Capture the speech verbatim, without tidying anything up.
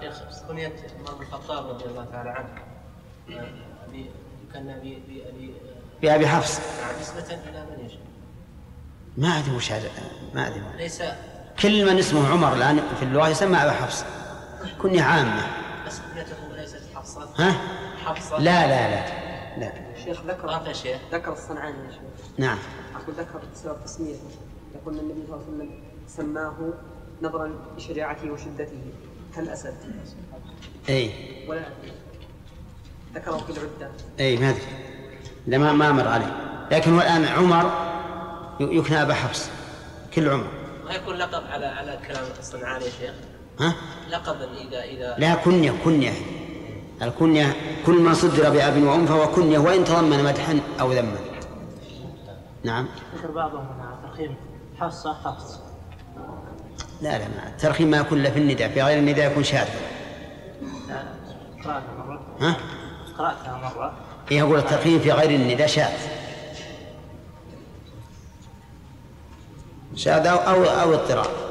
شيخ كنية عمر بن الخطاب رضي الله تعالى عنه كان بأبي بأبي حفص نسبة إلى من يشاء. ما أدري وش هذا، ما أدري. ليس كل من اسمه عمر الآن في اللغة يسمى أبا حفص، كنية عامة. بس كنيته ليست حفصة. ها؟ حفصة. لا لا لا لا. الشيخ ذكر يا شيخ ذكر الصنعاني يا شيخ. نعم. أقول ذكر سبب تسميته، يقول النبي صلى الله عليه وسلم سماه نظرا لشجاعته وشدته كالأسد. أي. ولا ذكره في العدة. أي ما أدري، لما ما مر عليه. لكن الآن عمر يكنى أبا حفص، كل عمر. ما يكون لقب على على كلام الصنعاني يا شيخ؟ ها؟ لقبا إذا إذا. لا كنية، كنية. الكنية كل ما صدر بأب وأم فهو كنية وإن تضمن مدحا أو ذما. نعم. ذكر بعضهم مع ترخيم حفصة حفص. لا لا ما الترخيم ما يكون له في النداء، في غير النداء يكون شاذ. قرأتها مرة. ها؟ قرأتها مرة. إيه أقول الترخيم في غير النداء شاذ. شاذ أو أو أو اضطراب.